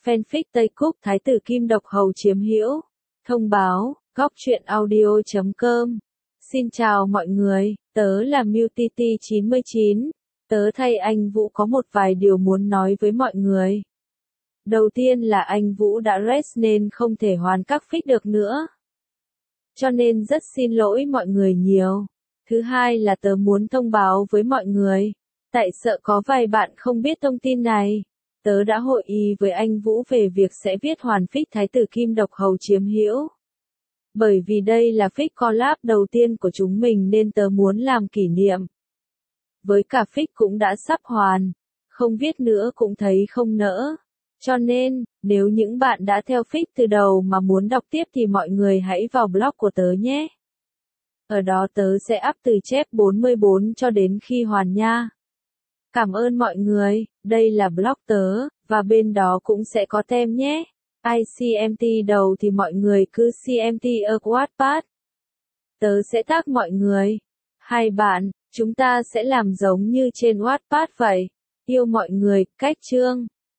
Fanfic Tây Cúc Thái tử Kim Độc Hầu chiếm hữu. Thông báo, góc truyện audio.com. Xin chào mọi người, tớ là MuTT99. Tớ thay anh Vũ có một vài điều muốn nói với mọi người. Đầu tiên là anh Vũ đã rest nên không thể hoàn các fic được nữa. Cho nên rất xin lỗi mọi người nhiều. Thứ hai là tớ muốn thông báo với mọi người. Tại sợ có vài bạn không biết thông tin này. Tớ đã hội ý với anh Vũ về việc sẽ viết hoàn fic Thái tử Kim Độc Hầu chiếm hữu. Bởi vì đây là fic collab đầu tiên của chúng mình nên tớ muốn làm kỷ niệm. Với cả fic cũng đã sắp hoàn, không viết nữa cũng thấy không nỡ. Cho nên, nếu những bạn đã theo fic từ đầu mà muốn đọc tiếp thì mọi người hãy vào blog của tớ nhé. Ở đó tớ sẽ up từ chép 44 cho đến khi hoàn nha. Cảm ơn mọi người, đây là blog tớ, và bên đó cũng sẽ có tem nhé. Ai CMT đầu thì mọi người cứ CMT ở Wattpad. Tớ sẽ tag mọi người. Hai bạn, chúng ta sẽ làm giống như trên Wattpad vậy. Yêu mọi người, cách chương.